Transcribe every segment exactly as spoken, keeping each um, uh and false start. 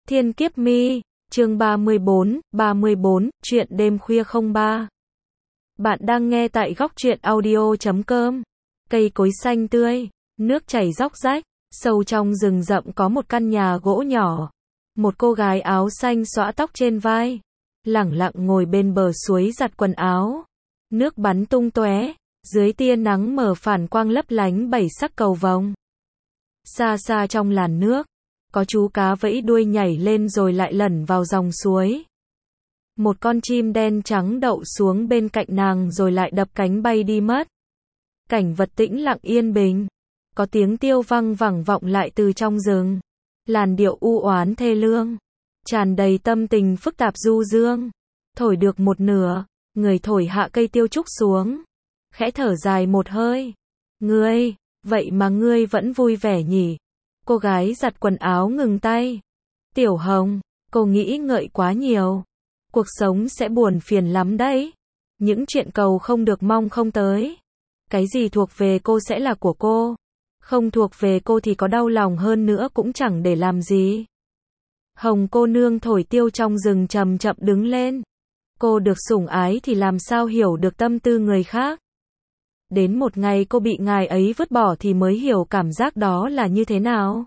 Thiên Kiếp Mi, chương ba mươi bốn, ba mươi bốn, chuyện đêm khuya không ba. Bạn đang nghe tại góc truyện audio chấm com. Cây cối xanh tươi, nước chảy róc rách, sâu trong rừng rậm có một căn nhà gỗ nhỏ. Một cô gái áo xanh xõa tóc trên vai, lẳng lặng ngồi bên bờ suối giặt quần áo. Nước bắn tung tóe, dưới tia nắng mờ phản quang lấp lánh bảy sắc cầu vồng. Xa xa trong làn nước, có chú cá vẫy đuôi nhảy lên rồi lại lẩn vào dòng suối. Một con chim đen trắng đậu xuống bên cạnh nàng rồi lại đập cánh bay đi mất. Cảnh vật tĩnh lặng yên bình, có tiếng tiêu văng vẳng vọng lại từ trong rừng. Làn điệu u oán thê lương, tràn đầy tâm tình phức tạp du dương. Thổi được một nửa, người thổi hạ cây tiêu trúc xuống, khẽ thở dài một hơi. Ngươi, vậy mà ngươi vẫn vui vẻ nhỉ? Cô gái giặt quần áo ngừng tay. Tiểu Hồng, cô nghĩ ngợi quá nhiều. Cuộc sống sẽ buồn phiền lắm đấy. Những chuyện cầu không được mong không tới. Cái gì thuộc về cô sẽ là của cô. Không thuộc về cô thì có đau lòng hơn nữa cũng chẳng để làm gì. Hồng cô nương thổi tiêu trong rừng chậm chậm đứng lên. Cô được sủng ái thì làm sao hiểu được tâm tư người khác. Đến một ngày cô bị ngài ấy vứt bỏ thì mới hiểu cảm giác đó là như thế nào.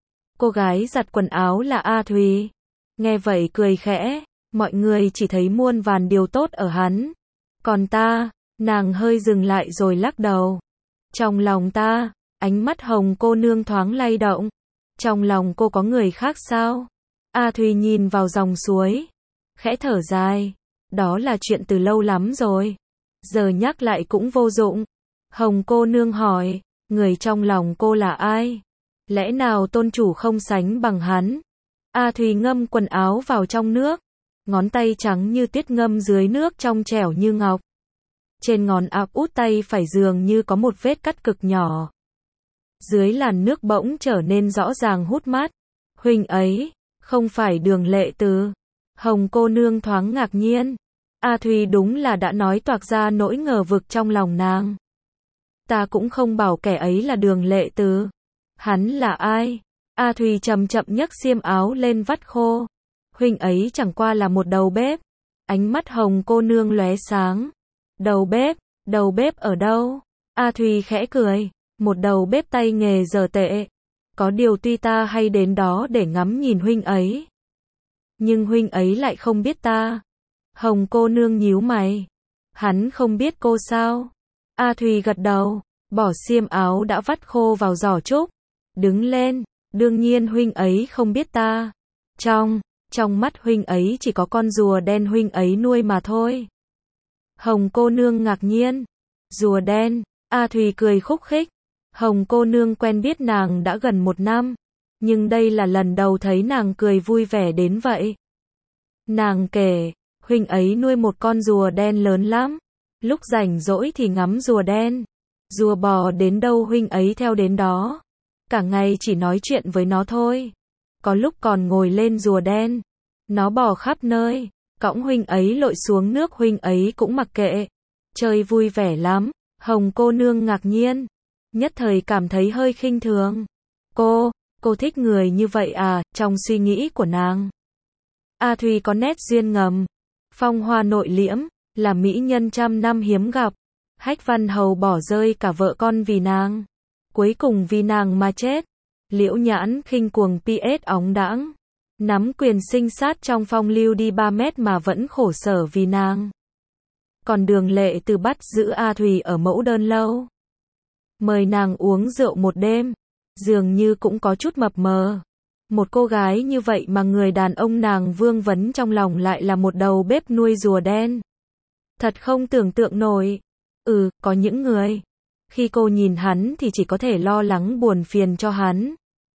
Cô gái giặt quần áo là A Thùy. Nghe vậy cười khẽ, mọi người chỉ thấy muôn vàn điều tốt ở hắn. Còn ta, nàng hơi dừng lại rồi lắc đầu. Trong lòng ta, ánh mắt Hồng cô nương thoáng lay động. Trong lòng cô có người khác sao? A Thùy nhìn vào dòng suối, khẽ thở dài. Đó là chuyện từ lâu lắm rồi. Giờ nhắc lại cũng vô dụng. Hồng cô nương hỏi, người trong lòng cô là ai? Lẽ nào tôn chủ không sánh bằng hắn? A Thùy ngâm quần áo vào trong nước. Ngón tay trắng như tuyết ngâm dưới nước trong trẻo như ngọc. Trên ngón áp út tay phải dường như có một vết cắt cực nhỏ. Dưới làn nước bỗng trở nên rõ ràng hút mắt. Huynh ấy, không phải Đường Lệ Từ. Hồng cô nương thoáng ngạc nhiên. A Thùy đúng là đã nói toạc ra nỗi ngờ vực trong lòng nàng. Ta cũng không bảo kẻ ấy là Đường Lệ Từ. Hắn là ai? A Thùy chậm chậm nhấc xiêm áo lên vắt khô. Huynh ấy chẳng qua là một đầu bếp. Ánh mắt Hồng cô nương lóe sáng. Đầu bếp? Đầu bếp ở đâu? A Thùy khẽ cười. Một đầu bếp tay nghề dở tệ. Có điều tuy ta hay đến đó để ngắm nhìn huynh ấy, nhưng huynh ấy lại không biết ta. Hồng cô nương nhíu mày. Hắn không biết cô sao? A Thùy gật đầu, bỏ xiêm áo đã vắt khô vào giỏ trúc. Đứng lên, đương nhiên huynh ấy không biết ta. Trong, trong mắt huynh ấy chỉ có con rùa đen huynh ấy nuôi mà thôi. Hồng cô nương ngạc nhiên. Rùa đen? A Thùy cười khúc khích. Hồng cô nương quen biết nàng đã gần một năm, nhưng đây là lần đầu thấy nàng cười vui vẻ đến vậy. Nàng kể, huynh ấy nuôi một con rùa đen lớn lắm. Lúc rảnh rỗi thì ngắm rùa đen. Rùa bò đến đâu huynh ấy theo đến đó. Cả ngày chỉ nói chuyện với nó thôi. Có lúc còn ngồi lên rùa đen. Nó bò khắp nơi. Cõng huynh ấy lội xuống nước huynh ấy cũng mặc kệ. Chơi vui vẻ lắm. Hồng cô nương ngạc nhiên. Nhất thời cảm thấy hơi khinh thường. Cô, cô thích người như vậy à, trong suy nghĩ của nàng. A Thùy có nét duyên ngầm. Phong hoa nội liễm, là mỹ nhân trăm năm hiếm gặp. Hách Văn Hầu bỏ rơi cả vợ con vì nàng. Cuối cùng vì nàng mà chết. Liễu Nhãn khinh cuồng pi ét óng đãng. Nắm quyền sinh sát trong phong lưu đi ba mét mà vẫn khổ sở vì nàng. Còn Đường Lệ Từ bắt giữ A Thùy ở mẫu đơn lâu. Mời nàng uống rượu một đêm. Dường như cũng có chút mập mờ. Một cô gái như vậy mà người đàn ông nàng vương vấn trong lòng lại là một đầu bếp nuôi rùa đen. Thật không tưởng tượng nổi. Ừ, có những người, khi cô nhìn hắn thì chỉ có thể lo lắng buồn phiền cho hắn.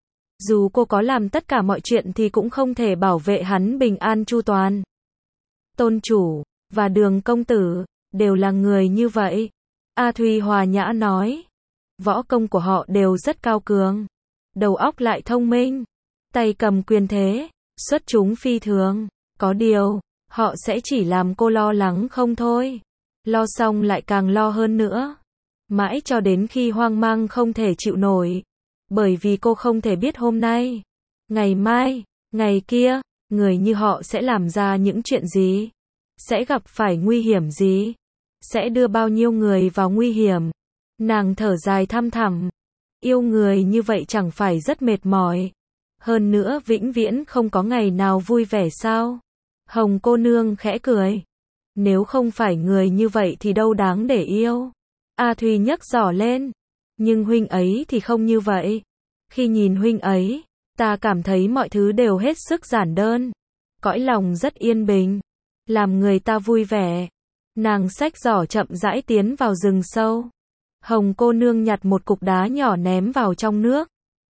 Dù cô có làm tất cả mọi chuyện thì cũng không thể bảo vệ hắn bình an chu toàn. Tôn chủ, và Đường công tử, đều là người như vậy. A Thùy hòa nhã nói. Võ công của họ đều rất cao cường. Đầu óc lại thông minh. Tay cầm quyền thế, xuất chúng phi thường. Có điều, họ sẽ chỉ làm cô lo lắng không thôi. Lo xong lại càng lo hơn nữa. Mãi cho đến khi hoang mang không thể chịu nổi. Bởi vì cô không thể biết hôm nay, ngày mai, Ngày kia, người như họ sẽ làm ra những chuyện gì? Sẽ gặp phải nguy hiểm gì? Sẽ đưa bao nhiêu người vào nguy hiểm? Nàng thở dài thăm thẳm. Yêu người như vậy chẳng phải rất mệt mỏi. Hơn nữa vĩnh viễn không có ngày nào vui vẻ sao? Hồng cô nương khẽ cười. Nếu không phải người như vậy thì đâu đáng để yêu. A Thùy nhấc giỏ lên. Nhưng huynh ấy thì không như vậy. Khi nhìn huynh ấy, ta cảm thấy mọi thứ đều hết sức giản đơn. Cõi lòng rất yên bình. Làm người ta vui vẻ. Nàng xách giỏ chậm rãi tiến vào rừng sâu. Hồng cô nương nhặt một cục đá nhỏ ném vào trong nước.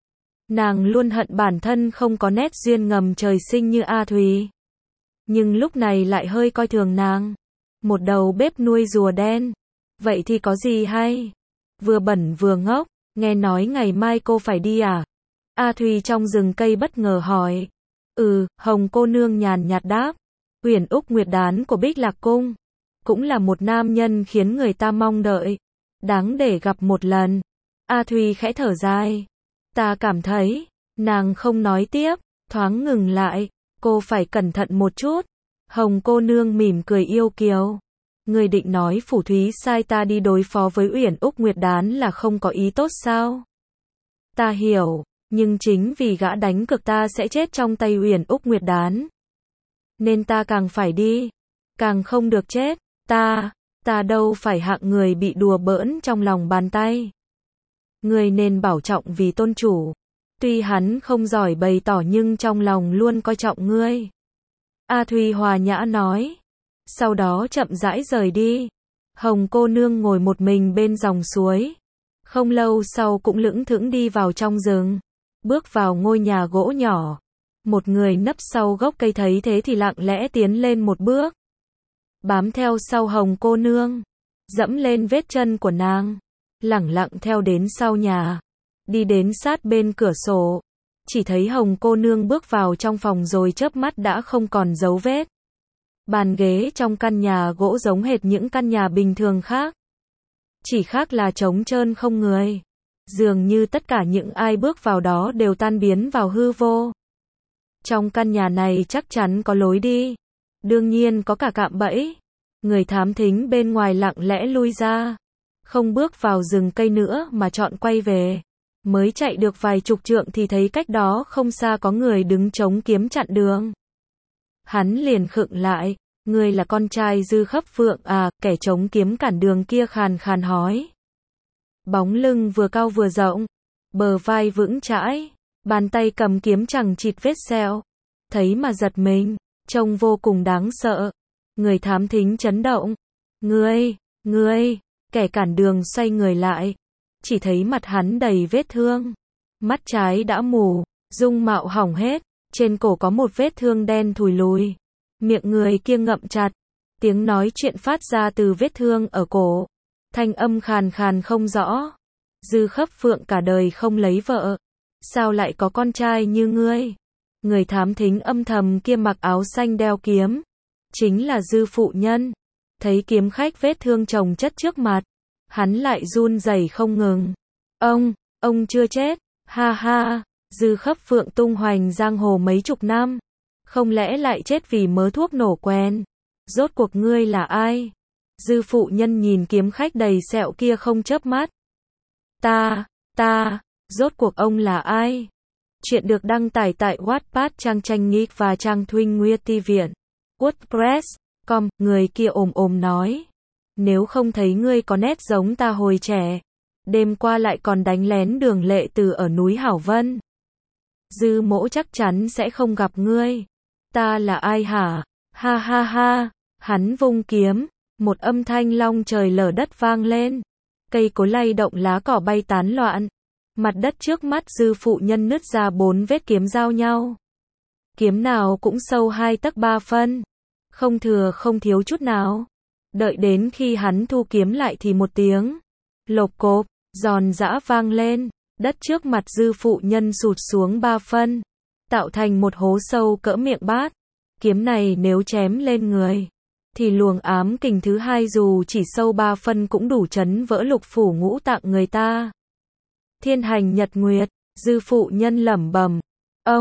Nàng luôn hận bản thân không có nét duyên ngầm trời sinh như A Thùy. Nhưng lúc này lại hơi coi thường nàng. Một đầu bếp nuôi rùa đen. Vậy thì có gì hay? Vừa bẩn vừa ngốc, nghe nói ngày mai cô phải đi à? A Thùy trong rừng cây bất ngờ hỏi. Ừ, Hồng cô nương nhàn nhạt đáp. Uyển Úc Nguyệt Đán của Bích Lạc Cung. Cũng là một nam nhân khiến người ta mong đợi. Đáng để gặp một lần. A Thùy khẽ thở dài. Ta cảm thấy, nàng không nói tiếp, thoáng ngừng lại. Cô phải cẩn thận một chút. Hồng cô nương mỉm cười yêu kiều. Người định nói Phủ Thúy sai ta đi đối phó với Uyển Úc Nguyệt Đán là không có ý tốt sao? Ta hiểu, nhưng chính vì gã đánh cược ta sẽ chết trong tay Uyển Úc Nguyệt Đán. Nên ta càng phải đi, càng không được chết. Ta, ta đâu phải hạng người bị đùa bỡn trong lòng bàn tay. Người nên bảo trọng vì tôn chủ. Tuy hắn không giỏi bày tỏ nhưng trong lòng luôn coi trọng ngươi. A Thùy hòa nhã nói. Sau đó chậm rãi rời đi. Hồng cô nương ngồi một mình bên dòng suối. Không lâu sau cũng lững thững đi vào trong rừng. Bước vào ngôi nhà gỗ nhỏ. Một người nấp sau gốc cây thấy thế thì lặng lẽ tiến lên một bước. Bám theo sau Hồng cô nương. Dẫm lên vết chân của nàng. Lẳng lặng theo đến sau nhà. Đi đến sát bên cửa sổ. Chỉ thấy Hồng cô nương bước vào trong phòng rồi chớp mắt đã không còn dấu vết. Bàn ghế trong căn nhà gỗ giống hệt những căn nhà bình thường khác. Chỉ khác là trống trơn không người. Dường như tất cả những ai bước vào đó đều tan biến vào hư vô. Trong căn nhà này chắc chắn có lối đi. Đương nhiên có cả cạm bẫy. Người thám thính bên ngoài lặng lẽ lui ra. Không bước vào rừng cây nữa mà chọn quay về. Mới chạy được vài chục trượng thì thấy cách đó không xa có người đứng chống kiếm chặn đường. Hắn liền khựng lại. Ngươi là con trai Dư Khấp Phượng à? Kẻ chống kiếm cản đường kia khàn khàn hỏi. Bóng lưng vừa cao vừa rộng. Bờ vai vững chãi. Bàn tay cầm kiếm chẳng chịt vết sẹo. Thấy mà giật mình. Trông vô cùng đáng sợ. Người thám thính chấn động. Ngươi, ngươi. Kẻ cản đường xoay người lại. Chỉ thấy mặt hắn đầy vết thương. Mắt trái đã mù. Dung mạo hỏng hết. Trên cổ có một vết thương đen thùi lùi. Miệng người kia ngậm chặt. Tiếng nói chuyện phát ra từ vết thương ở cổ. Thanh âm khàn khàn không rõ. Dư Khấp Phượng cả đời không lấy vợ. Sao lại có con trai như ngươi? Người thám thính âm thầm kia mặc áo xanh đeo kiếm. Chính là Dư phụ nhân. Thấy kiếm khách vết thương chồng chất trước mặt. Hắn lại run rẩy không ngừng. Ông, ông chưa chết. Ha ha. Dư Khấp Phượng tung hoành giang hồ mấy chục năm. Không lẽ lại chết vì mớ thuốc nổ quen? Rốt cuộc ngươi là ai? Dư phụ nhân nhìn kiếm khách đầy sẹo kia không chớp mắt. Ta, ta, rốt cuộc ông là ai? Chuyện được đăng tải tại Wattpad trang tranh Nick và trang Thuynh Nguya Ti Viện. WordPress chấm com. Người kia ồm ồm nói. Nếu không thấy ngươi có nét giống ta hồi trẻ. Đêm qua lại còn đánh lén Đường Lệ Từ ở núi Hảo Vân. Dư mỗ chắc chắn sẽ không gặp ngươi. Ta là ai hả? Ha ha ha. Hắn vung kiếm. Một âm thanh long trời lở đất vang lên. Cây cối lay động lá cỏ bay tán loạn. Mặt đất trước mắt Dư phụ nhân nứt ra bốn vết kiếm giao nhau. Kiếm nào cũng sâu hai tấc ba phân. Không thừa không thiếu chút nào. Đợi đến khi hắn thu kiếm lại thì một tiếng lộp cộp, giòn giã vang lên. Đất trước mặt Dư phụ nhân sụt xuống ba phân. Tạo thành một hố sâu cỡ miệng bát. Kiếm này nếu chém lên người. Thì luồng ám kình thứ hai dù chỉ sâu ba phân cũng đủ chấn vỡ lục phủ ngũ tạng người ta. Thiên hành nhật nguyệt. Dư phụ nhân lẩm bẩm. Ông,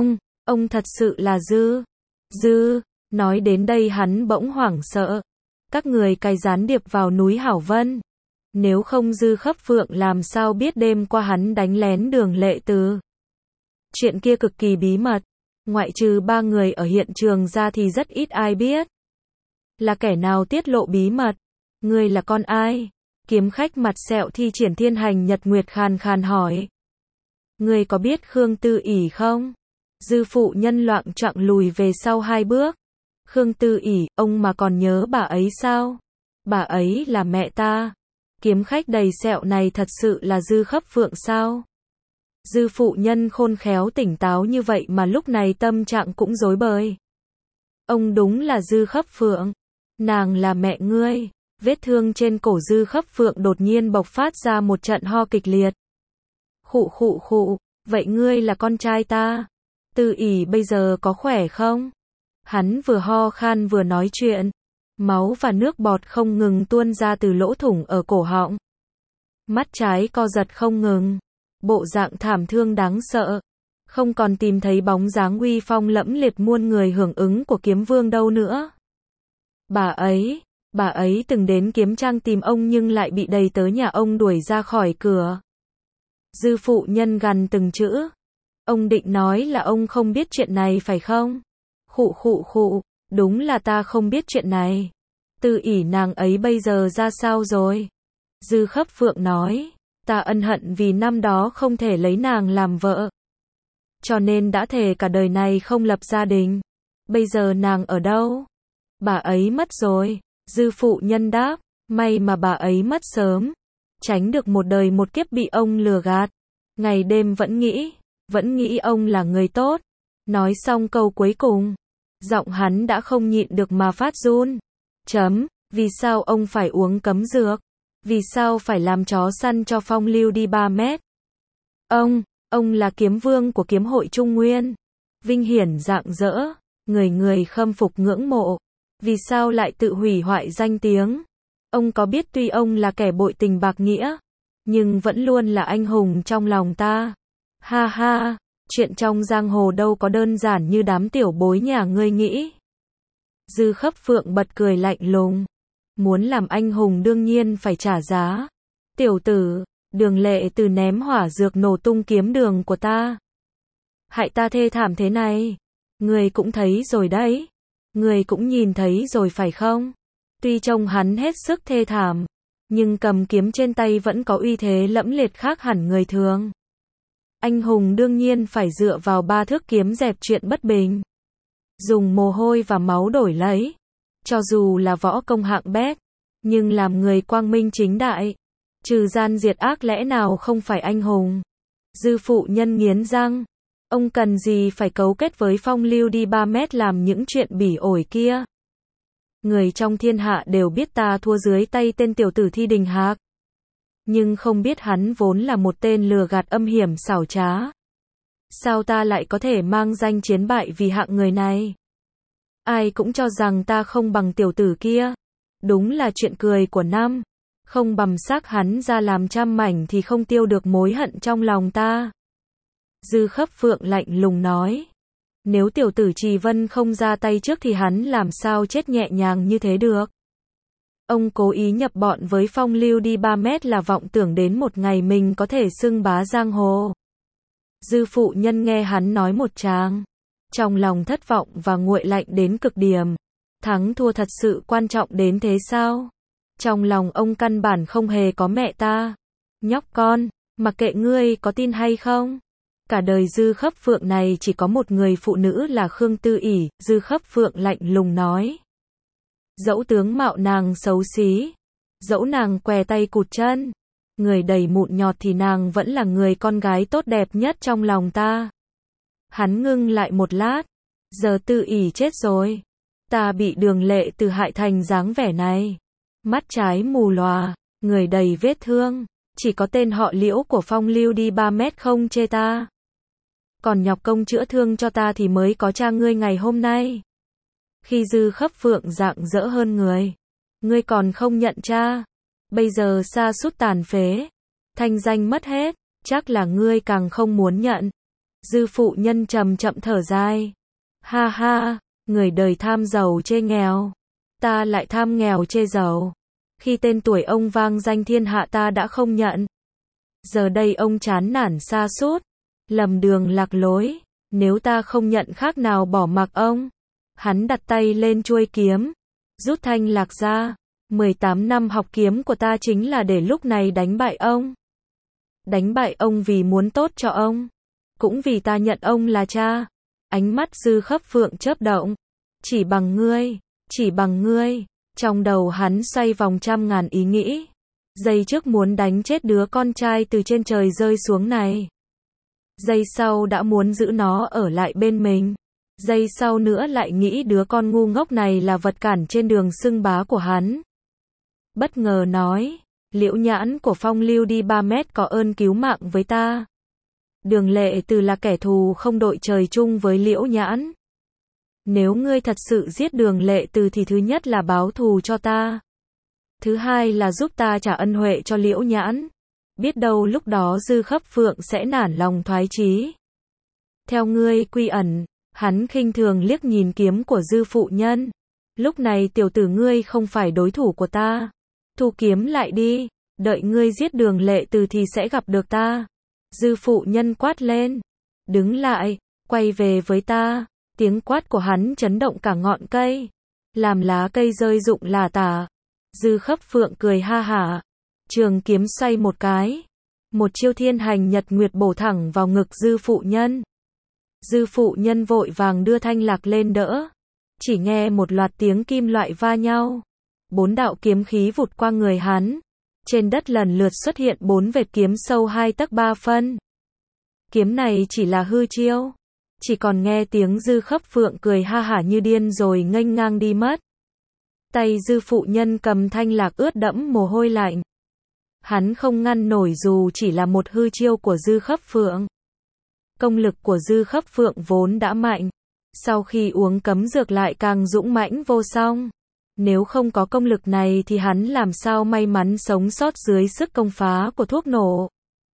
Ông thật sự là Dư. Dư, nói đến đây hắn bỗng hoảng sợ. Các người cài gián điệp vào núi Hảo Vân. Nếu không Dư Khấp Phượng làm sao biết đêm qua hắn đánh lén Đường Lệ Từ. Chuyện kia cực kỳ bí mật. Ngoại trừ ba người ở hiện trường ra thì rất ít ai biết. Là kẻ nào tiết lộ bí mật? Ngươi là con ai? Kiếm khách mặt sẹo thi triển thiên hành nhật nguyệt khàn khàn hỏi. Ngươi có biết Khương Tư ỷ không? Dư phụ nhân loạng choạng lùi về sau hai bước. Khương Tư ỷ, ông mà còn nhớ bà ấy sao? Bà ấy là mẹ ta. Kiếm khách đầy sẹo này thật sự là Dư Khấp Phượng sao? Dư phụ nhân khôn khéo tỉnh táo như vậy mà lúc này tâm trạng cũng rối bời. Ông đúng là Dư Khấp Phượng. Nàng là mẹ ngươi. Vết thương trên cổ Dư Khấp Phượng đột nhiên bộc phát ra một trận ho kịch liệt. Khụ khụ khụ, vậy ngươi là con trai ta. Tư ỷ bây giờ có khỏe không? Hắn vừa ho khan vừa nói chuyện. Máu và nước bọt không ngừng tuôn ra từ lỗ thủng ở cổ họng. Mắt trái co giật không ngừng. Bộ dạng thảm thương đáng sợ. Không còn tìm thấy bóng dáng uy phong lẫm liệt muôn người hưởng ứng của kiếm vương đâu nữa. Bà ấy, bà ấy từng đến kiếm trang tìm ông nhưng lại bị đầy tớ nhà ông đuổi ra khỏi cửa. Dư phụ nhân gằn từng chữ. Ông định nói là ông không biết chuyện này phải không? Khụ khụ khụ, đúng là ta không biết chuyện này. Tư ỷ nàng ấy bây giờ ra sao rồi? Dư Khấp Phượng nói, ta ân hận vì năm đó không thể lấy nàng làm vợ. Cho nên đã thề cả đời này không lập gia đình. Bây giờ nàng ở đâu? Bà ấy mất rồi. Dư phụ nhân đáp, may mà bà ấy mất sớm. Tránh được một đời một kiếp bị ông lừa gạt. Ngày đêm vẫn nghĩ, vẫn nghĩ ông là người tốt. Nói xong câu cuối cùng, giọng hắn đã không nhịn được mà phát run. Chấm, vì sao ông phải uống cấm dược? Vì sao phải làm chó săn cho Phong Lưu đi ba mét? Ông, ông là kiếm vương của kiếm hội Trung Nguyên. Vinh hiển rạng rỡ, người người khâm phục ngưỡng mộ. Vì sao lại tự hủy hoại danh tiếng? Ông có biết tuy ông là kẻ bội tình bạc nghĩa, nhưng vẫn luôn là anh hùng trong lòng ta. Ha ha, chuyện trong giang hồ đâu có đơn giản như đám tiểu bối nhà ngươi nghĩ. Dư Khấp Phượng bật cười lạnh lùng. Muốn làm anh hùng đương nhiên phải trả giá. Tiểu tử, Đường Lệ Từ ném hỏa dược nổ tung kiếm đường của ta. Hại ta thê thảm thế này. Người cũng thấy rồi đấy. Người cũng nhìn thấy rồi phải không? Tuy trông hắn hết sức thê thảm, nhưng cầm kiếm trên tay vẫn có uy thế lẫm liệt khác hẳn người thường. Anh hùng đương nhiên phải dựa vào ba thước kiếm dẹp chuyện bất bình. Dùng mồ hôi và máu đổi lấy. Cho dù là võ công hạng bét, nhưng làm người quang minh chính đại. Trừ gian diệt ác lẽ nào không phải anh hùng? Dư phụ nhân nghiến răng. Ông cần gì phải cấu kết với Phong Lưu đi ba mét làm những chuyện bỉ ổi kia? Người trong thiên hạ đều biết ta thua dưới tay tên tiểu tử Thi Đình Hạc. Nhưng không biết hắn vốn là một tên lừa gạt âm hiểm xảo trá. Sao ta lại có thể mang danh chiến bại vì hạng người này? Ai cũng cho rằng ta không bằng tiểu tử kia. Đúng là chuyện cười của năm. Không bầm xác hắn ra làm trăm mảnh thì không tiêu được mối hận trong lòng ta. Dư Khấp Phượng lạnh lùng nói. Nếu tiểu tử Trì Vân không ra tay trước thì hắn làm sao chết nhẹ nhàng như thế được. Ông cố ý nhập bọn với Phong Lưu đi ba mét là vọng tưởng đến một ngày mình có thể xưng bá giang hồ. Dư phụ nhân nghe hắn nói một tràng. Trong lòng thất vọng và nguội lạnh đến cực điểm. Thắng thua thật sự quan trọng đến thế sao? Trong lòng ông căn bản không hề có mẹ ta. Nhóc con, mặc kệ ngươi có tin hay không. Cả đời Dư Khấp Phượng này chỉ có một người phụ nữ là Khương Tư ỷ. Dư Khấp Phượng lạnh lùng nói. Dẫu tướng mạo nàng xấu xí, dẫu nàng què tay cụt chân, người đầy mụn nhọt thì nàng vẫn là người con gái tốt đẹp nhất trong lòng ta. Hắn ngưng lại một lát. Giờ Tư ỷ chết rồi. Ta bị Đường Lệ Từ hại thành dáng vẻ này. Mắt trái mù lòa, người đầy vết thương. Chỉ có tên họ Liễu của Phong Lưu đi ba mét không chê ta. Còn nhọc công chữa thương cho ta thì mới có cha ngươi ngày hôm nay. Khi Dư Khấp Phượng rạng rỡ hơn người. Ngươi còn không nhận cha. Bây giờ sa sút tàn phế. Thanh danh mất hết. Chắc là ngươi càng không muốn nhận. Dư phụ nhân chậm chậm thở dài. Ha ha, người đời tham giàu chê nghèo. Ta lại tham nghèo chê giàu. Khi tên tuổi ông vang danh thiên hạ ta đã không nhận. Giờ đây ông chán nản sa sút, lầm đường lạc lối. Nếu ta không nhận khác nào bỏ mặc ông. Hắn đặt tay lên chuôi kiếm, rút thanh lạc ra. mười tám năm học kiếm của ta chính là để lúc này đánh bại ông. Đánh bại ông vì muốn tốt cho ông. Cũng vì ta nhận ông là cha. Ánh mắt Dư Khấp Phượng chớp động. Chỉ bằng ngươi, chỉ bằng ngươi. Trong đầu hắn xoay vòng trăm ngàn ý nghĩ. Giây trước muốn đánh chết đứa con trai từ trên trời rơi xuống này. Giây sau đã muốn giữ nó ở lại bên mình. Giây sau nữa lại nghĩ đứa con ngu ngốc này là vật cản trên đường xưng bá của hắn. Bất ngờ nói, Liễu Nhãn của Phong Lưu đi ba mét có ơn cứu mạng với ta. Đường Lệ Từ là kẻ thù không đội trời chung với Liễu Nhãn. Nếu ngươi thật sự giết Đường Lệ Từ thì thứ nhất là báo thù cho ta. Thứ hai là giúp ta trả ân huệ cho Liễu Nhãn. Biết đâu lúc đó Dư Khấp Phượng sẽ nản lòng thoái chí. Theo ngươi quy ẩn, hắn khinh thường liếc nhìn kiếm của Dư phụ nhân. Lúc này tiểu tử ngươi không phải đối thủ của ta. Thu kiếm lại đi, đợi ngươi giết Đường Lệ Từ thì sẽ gặp được ta. Dư phụ nhân quát lên. Đứng lại, quay về với ta. Tiếng quát của hắn chấn động cả ngọn cây. Làm lá cây rơi rụng lả tả. Dư Khấp Phượng cười ha hả. Trường kiếm xoay một cái. Một chiêu thiên hành nhật nguyệt bổ thẳng vào ngực Dư phụ nhân. Dư phụ nhân vội vàng đưa thanh lạc lên đỡ. Chỉ nghe một loạt tiếng kim loại va nhau. Bốn đạo kiếm khí vụt qua người hắn. Trên đất lần lượt xuất hiện bốn vệt kiếm sâu hai tấc ba phân. Kiếm này chỉ là hư chiêu. Chỉ còn nghe tiếng Dư Khấp Phượng cười ha hả như điên rồi nghênh ngang đi mất. Tay Dư phụ nhân cầm thanh lạc ướt đẫm mồ hôi lạnh. Hắn không ngăn nổi dù chỉ là một hư chiêu của Dư Khấp Phượng. Công lực của Dư Khấp Phượng vốn đã mạnh. Sau khi uống cấm dược lại càng dũng mãnh vô song. Nếu không có công lực này thì hắn làm sao may mắn sống sót dưới sức công phá của thuốc nổ.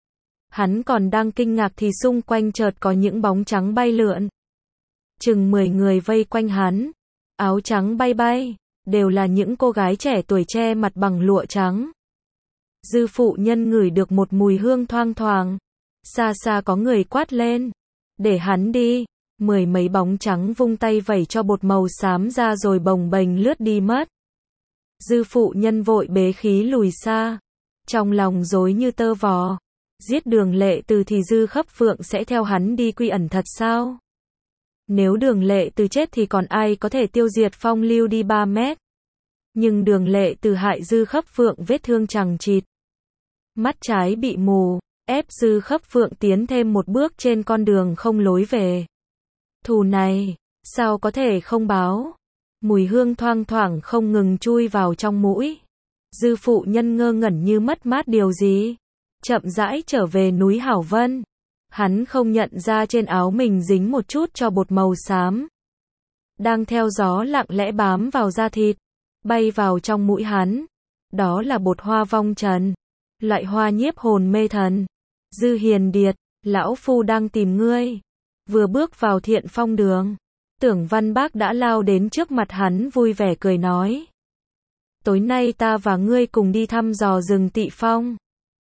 Hắn còn đang kinh ngạc thì xung quanh chợt có những bóng trắng bay lượn. Chừng mười người vây quanh hắn. Áo trắng bay bay. Đều là những cô gái trẻ tuổi che mặt bằng lụa trắng. Dư phụ nhân ngửi được một mùi hương thoang thoảng. Xa xa có người quát lên. Để hắn đi. Mười mấy bóng trắng vung tay vẩy cho bột màu xám ra rồi bồng bềnh lướt đi mất. Dư phụ nhân vội bế khí lùi xa. Trong lòng rối như tơ vò. Giết Đường Lệ Từ thì Dư Khấp Phượng sẽ theo hắn đi quy ẩn thật sao? Nếu Đường Lệ Từ chết thì còn ai có thể tiêu diệt Phong Lưu đi ba mét? Nhưng Đường Lệ Từ hại Dư Khấp Phượng vết thương chằng chịt. Mắt trái bị mù, ép Dư Khấp Phượng tiến thêm một bước trên con đường không lối về. Thù này, sao có thể không báo? Mùi hương thoang thoảng không ngừng chui vào trong mũi. Dư phụ nhân ngơ ngẩn như mất mát điều gì. Chậm rãi trở về núi Hảo Vân. Hắn không nhận ra trên áo mình dính một chút cho bột màu xám. Đang theo gió lặng lẽ bám vào da thịt. Bay vào trong mũi hắn. Đó là bột hoa vong trần. Loại hoa nhiếp hồn mê thần. Dư Hiền Điệt, lão phu đang tìm ngươi. Vừa bước vào Thiện Phong đường. Tưởng Văn Bác đã lao đến trước mặt hắn vui vẻ cười nói. Tối nay ta và ngươi cùng đi thăm dò rừng Tị Phong.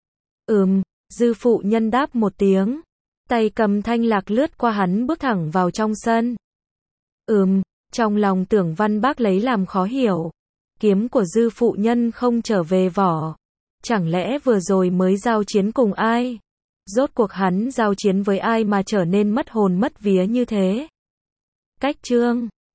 Ừm, Dư phụ nhân đáp một tiếng. Tay cầm thanh lạc lướt qua hắn bước thẳng vào trong sân. Ừm, trong lòng Tưởng Văn Bác lấy làm khó hiểu. Kiếm của Dư phụ nhân không trở về vỏ. Chẳng lẽ vừa rồi mới giao chiến cùng ai? Rốt cuộc hắn giao chiến với ai mà trở nên mất hồn mất vía như thế? Cách chương